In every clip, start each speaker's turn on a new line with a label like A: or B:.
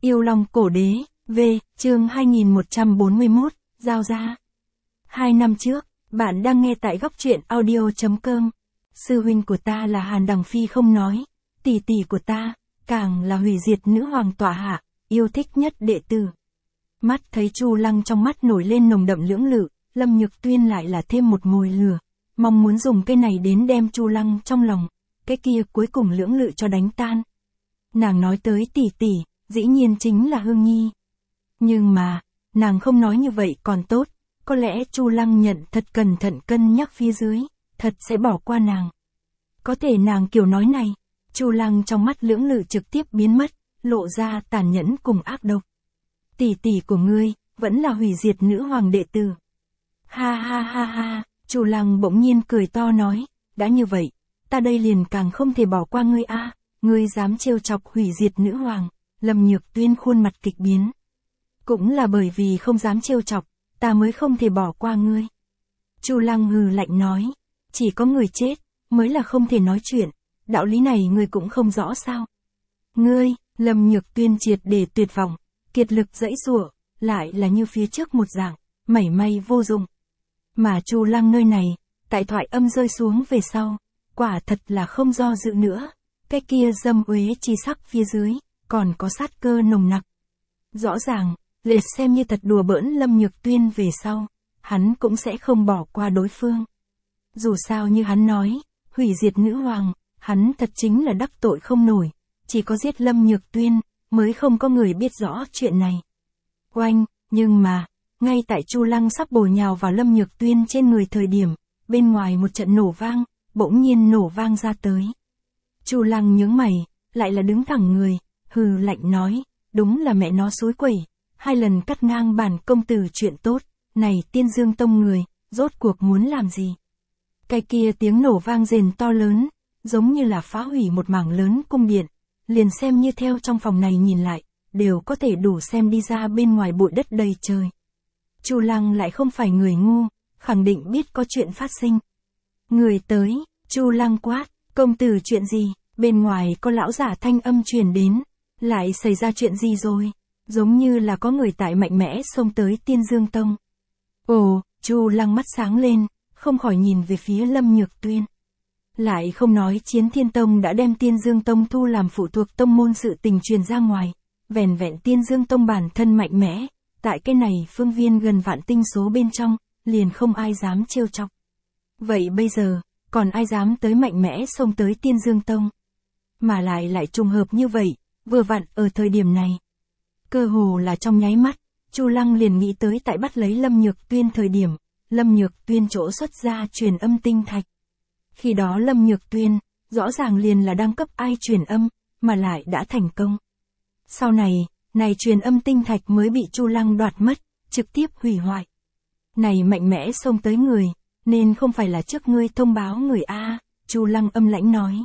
A: Yêu Long Cổ Đế, V, chương 2141, giao ra. 2 năm trước, bạn đang nghe tại góc truyện audio.com. Sư huynh của ta là Hàn Đằng Phi không nói, tỷ tỷ của ta, càng là hủy diệt nữ hoàng tọa hạ, yêu thích nhất đệ tử. Mắt thấy Chu Lăng trong mắt nổi lên nồng đậm lưỡng lự, Lâm Nhược Tuyên lại là thêm một mồi lửa, mong muốn dùng cái này đến đem Chu Lăng trong lòng, cái kia cuối cùng lưỡng lự cho đánh tan. Nàng nói tới tỷ tỷ, dĩ nhiên chính là Hương Nhi. Nhưng mà, nàng không nói như vậy còn tốt, có lẽ Chu Lăng nhận thật cẩn thận cân nhắc phía dưới, thật sẽ bỏ qua nàng. Có thể nàng kiểu nói này, Chu Lăng trong mắt lưỡng lự trực tiếp biến mất, lộ ra tàn nhẫn cùng ác độc. Tỷ tỷ của ngươi, vẫn là hủy diệt nữ hoàng đệ tử. Ha ha ha ha, Chu Lăng bỗng nhiên cười to nói, đã như vậy, ta đây liền càng không thể bỏ qua ngươi a, ngươi dám trêu chọc hủy diệt nữ hoàng. Lâm Nhược Tuyên khuôn mặt kịch biến. Cũng là bởi vì không dám trêu chọc, ta mới không thể bỏ qua ngươi. Chu Lăng hừ lạnh nói, chỉ có người chết, mới là không thể nói chuyện, đạo lý này ngươi cũng không rõ sao. Ngươi, Lâm Nhược Tuyên triệt để tuyệt vọng, kiệt lực giãy giụa, lại là như phía trước một dạng, mảy may vô dụng. Mà Chu Lăng nơi này, tại thoại âm rơi xuống về sau, quả thật là không do dự nữa, cái kia dâm uế chi sắc phía dưới, còn có sát cơ nồng nặc. Rõ ràng, liệt xem như thật đùa bỡn Lâm Nhược Tuyên về sau, hắn cũng sẽ không bỏ qua đối phương. Dù sao như hắn nói, hủy diệt nữ hoàng, hắn thật chính là đắc tội không nổi, chỉ có giết Lâm Nhược Tuyên, mới không có người biết rõ chuyện này. Oanh, nhưng mà, ngay tại Chu Lăng sắp bổ nhào vào Lâm Nhược Tuyên trên người thời điểm, bên ngoài một trận nổ vang, bỗng nhiên nổ vang ra tới. Chu Lăng nhướng mày, lại là đứng thẳng người, hừ lạnh nói, đúng là mẹ nó xúi quẩy, 2 lần cắt ngang bản công tử chuyện tốt, này Tiên Dương Tông người, rốt cuộc muốn làm gì? Cái kia tiếng nổ vang rền to lớn, giống như là phá hủy một mảng lớn cung điện, liền xem như theo trong phòng này nhìn lại, đều có thể đủ xem đi ra bên ngoài bụi đất đầy trời. Chu Lăng lại không phải người ngu, khẳng định biết có chuyện phát sinh. Người tới, Chu Lăng quát, công tử chuyện gì? Bên ngoài có lão giả thanh âm truyền đến. Lại xảy ra chuyện gì rồi? Giống như là có người tại mạnh mẽ xông tới Tiên Dương Tông. Ồ, Chu Lăng mắt sáng lên, không khỏi nhìn về phía Lâm Nhược Tuyên. Lại không nói Chiến Thiên Tông đã đem Tiên Dương Tông thu làm phụ thuộc tông môn sự tình truyền ra ngoài. Vẻn vẹn Tiên Dương Tông bản thân mạnh mẽ, tại cái này phương viên gần vạn tinh số bên trong, liền không ai dám trêu chọc. Vậy bây giờ, còn ai dám tới mạnh mẽ xông tới Tiên Dương Tông? Mà lại trùng hợp như vậy. Vừa vặn ở thời điểm này, cơ hồ là trong nháy mắt, Chu Lăng liền nghĩ tới tại bắt lấy Lâm Nhược Tuyên thời điểm, Lâm Nhược Tuyên chỗ xuất ra truyền âm tinh thạch. Khi đó Lâm Nhược Tuyên, rõ ràng liền là đang cấp ai truyền âm, mà lại đã thành công. Sau này truyền âm tinh thạch mới bị Chu Lăng đoạt mất, trực tiếp hủy hoại. Này mạnh mẽ xông tới người, nên không phải là trước ngươi thông báo người A, Chu Lăng âm lãnh nói.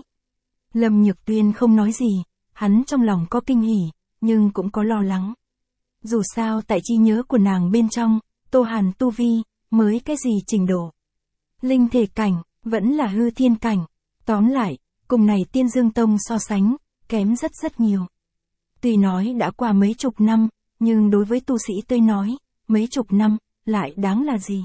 A: Lâm Nhược Tuyên không nói gì. Hắn trong lòng có kinh hỉ, nhưng cũng có lo lắng. Dù sao tại trí nhớ của nàng bên trong, Tô Hàn tu vi, mới cái gì trình độ. Linh thể cảnh, vẫn là hư thiên cảnh. Tóm lại, cùng này Tiên Dương Tông so sánh, kém rất nhiều. Tuy nói đã qua mấy chục năm, nhưng đối với tu sĩ tôi nói, mấy chục năm, lại đáng là gì.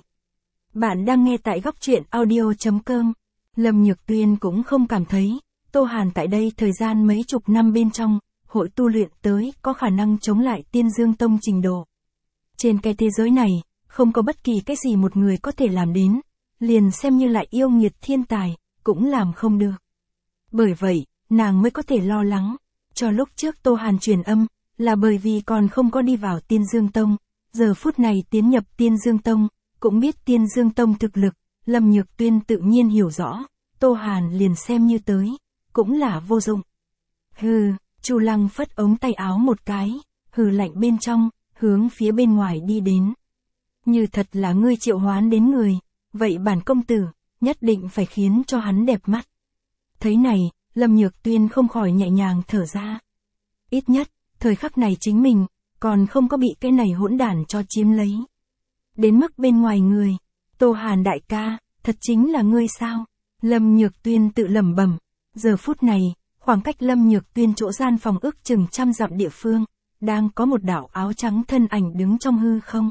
A: Bạn đang nghe tại góc truyện audio.com. Lâm Nhược Tuyên cũng không cảm thấy. Tô Hàn tại đây thời gian mấy chục năm bên trong, hội tu luyện tới có khả năng chống lại Tiên Dương Tông trình độ. Trên cái thế giới này, không có bất kỳ cái gì một người có thể làm đến, liền xem như lại yêu nghiệt thiên tài, cũng làm không được. Bởi vậy, nàng mới có thể lo lắng, cho lúc trước Tô Hàn truyền âm, là bởi vì còn không có đi vào Tiên Dương Tông, giờ phút này tiến nhập Tiên Dương Tông, cũng biết Tiên Dương Tông thực lực, Lâm Nhược Tuyên tự nhiên hiểu rõ, Tô Hàn liền xem như tới. Cũng là vô dụng. Hừ, Chu Lăng phất ống tay áo một cái, hừ lạnh bên trong, hướng phía bên ngoài đi đến. Như thật là ngươi triệu hoán đến người, vậy bản công tử, nhất định phải khiến cho hắn đẹp mắt. Thấy này, Lâm Nhược Tuyên không khỏi nhẹ nhàng thở ra. Ít nhất, thời khắc này chính mình, còn không có bị cái này hỗn đản cho chiếm lấy. Đến mức bên ngoài người, Tô Hàn đại ca, thật chính là ngươi sao? Lâm Nhược Tuyên tự lẩm bẩm. Giờ phút này, khoảng cách Lâm Nhược Tuyên chỗ gian phòng ước chừng 100 dặm địa phương, đang có một đạo áo trắng thân ảnh đứng trong hư không.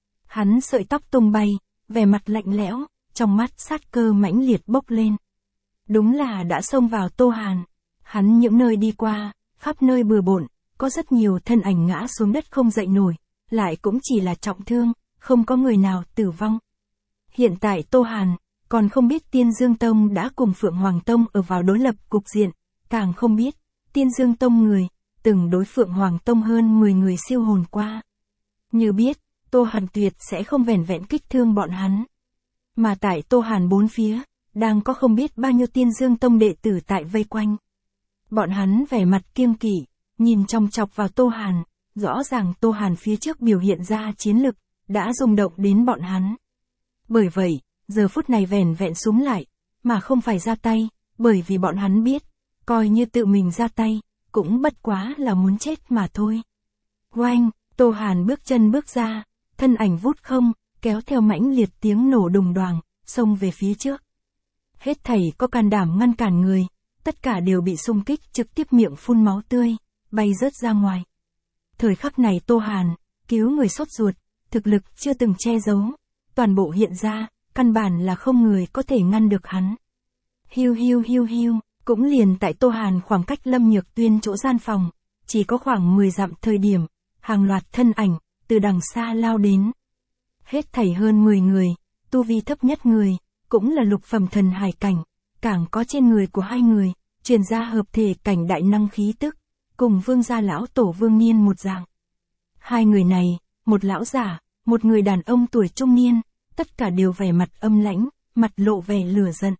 A: Hắn sợi tóc tung bay, vẻ mặt lạnh lẽo, trong mắt sát cơ mãnh liệt bốc lên. Đúng là đã xông vào Tô Hàn. Hắn những nơi đi qua, khắp nơi bừa bộn, có rất nhiều thân ảnh ngã xuống đất không dậy nổi, lại cũng chỉ là trọng thương, không có người nào tử vong. Hiện tại Tô Hàn, còn không biết Tiên Dương Tông đã cùng Phượng Hoàng Tông ở vào đối lập cục diện, càng không biết, Tiên Dương Tông người, từng đối Phượng Hoàng Tông hơn 10 người siêu hồn qua. Như biết, Tô Hàn tuyệt sẽ không vẻn vẹn kích thương bọn hắn. Mà tại Tô Hàn bốn phía, đang có không biết bao nhiêu Tiên Dương Tông đệ tử tại vây quanh. Bọn hắn vẻ mặt kiêng kỵ, nhìn chòng chọc vào Tô Hàn, rõ ràng Tô Hàn phía trước biểu hiện ra chiến lực, đã rung động đến bọn hắn. Bởi vậy, giờ phút này vẻn vẹn súng lại, mà không phải ra tay, bởi vì bọn hắn biết, coi như tự mình ra tay, cũng bất quá là muốn chết mà thôi. Oanh, Tô Hàn bước chân bước ra, thân ảnh vút không, kéo theo mãnh liệt tiếng nổ đùng đoàng, xông về phía trước. Hết thảy có can đảm ngăn cản người, tất cả đều bị xung kích trực tiếp miệng phun máu tươi, bay rớt ra ngoài. Thời khắc này Tô Hàn, cứu người sốt ruột, thực lực chưa từng che giấu, toàn bộ hiện ra, căn bản là không người có thể ngăn được hắn. Hiu hiu hiu hiu, cũng liền tại Tô Hàn khoảng cách Lâm Nhược Tuyên chỗ gian phòng, chỉ có khoảng 10 dặm thời điểm, hàng loạt thân ảnh, từ đằng xa lao đến. Hết thảy hơn 10 người, tu vi thấp nhất người, cũng là lục phẩm thần hải cảnh, càng có trên người của hai người, truyền ra hợp thể cảnh đại năng khí tức, cùng vương gia lão tổ Vương Niên một dạng. Hai người này, một lão giả, một người đàn ông tuổi trung niên, tất cả đều vẻ mặt âm lãnh, mặt lộ vẻ lửa giận.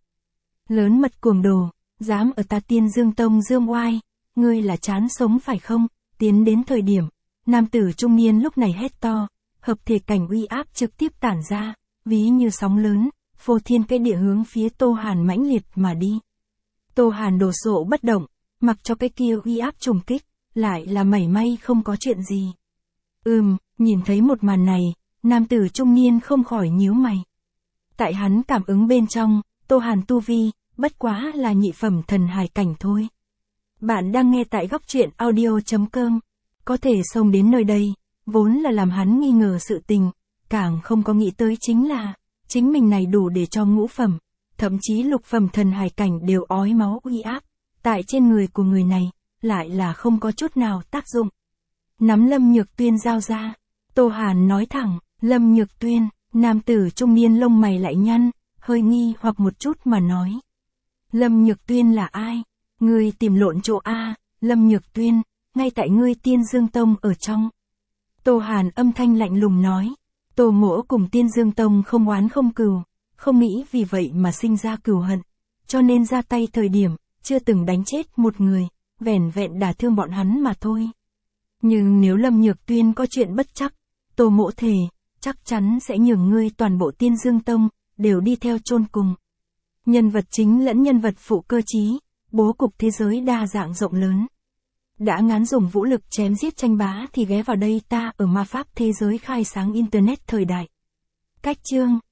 A: Lớn mật cuồng đồ, dám ở ta Tiên Dương Tông dương oai, ngươi là chán sống phải không? Tiến đến thời điểm, nam tử trung niên lúc này hét to, hợp thể cảnh uy áp trực tiếp tản ra, ví như sóng lớn, phô thiên cái địa hướng phía Tô Hàn mãnh liệt mà đi. Tô Hàn đồ sộ bất động, mặc cho cái kia uy áp trùng kích, lại là mảy may không có chuyện gì. Nhìn thấy một màn này, nam tử trung niên không khỏi nhíu mày. Tại hắn cảm ứng bên trong, Tô Hàn tu vi, bất quá là nhị phẩm thần hài cảnh thôi. Bạn đang nghe tại góc truyện audio.com. Có thể xông đến nơi đây, vốn là làm hắn nghi ngờ sự tình, càng không có nghĩ tới chính là, chính mình này đủ để cho ngũ phẩm, thậm chí lục phẩm thần hài cảnh đều ói máu uy áp, tại trên người của người này, lại là không có chút nào tác dụng. Nắm Lâm Nhược Tuyên giao ra, Tô Hàn nói thẳng, Lâm Nhược Tuyên, nam tử trung niên lông mày lại nhăn, hơi nghi hoặc một chút mà nói. Lâm Nhược Tuyên là ai? Ngươi tìm lộn chỗ A, Lâm Nhược Tuyên, ngay tại ngươi Tiên Dương Tông ở trong. Tô Hàn âm thanh lạnh lùng nói, Tô Mỗ cùng Tiên Dương Tông không oán không cừu, không nghĩ vì vậy mà sinh ra cừu hận, cho nên ra tay thời điểm, chưa từng đánh chết một người, vẻn vẹn đả thương bọn hắn mà thôi. Nhưng nếu Lâm Nhược Tuyên có chuyện bất chắc, Tô Mỗ thề, chắc chắn sẽ nhường ngươi toàn bộ Tiên Dương Tông, đều đi theo chôn cùng. Nhân vật chính lẫn nhân vật phụ cơ trí, bố cục thế giới đa dạng rộng lớn. Đã ngán dùng vũ lực chém giết tranh bá thì ghé vào đây ta ở ma pháp thế giới khai sáng Internet thời đại. Cách chương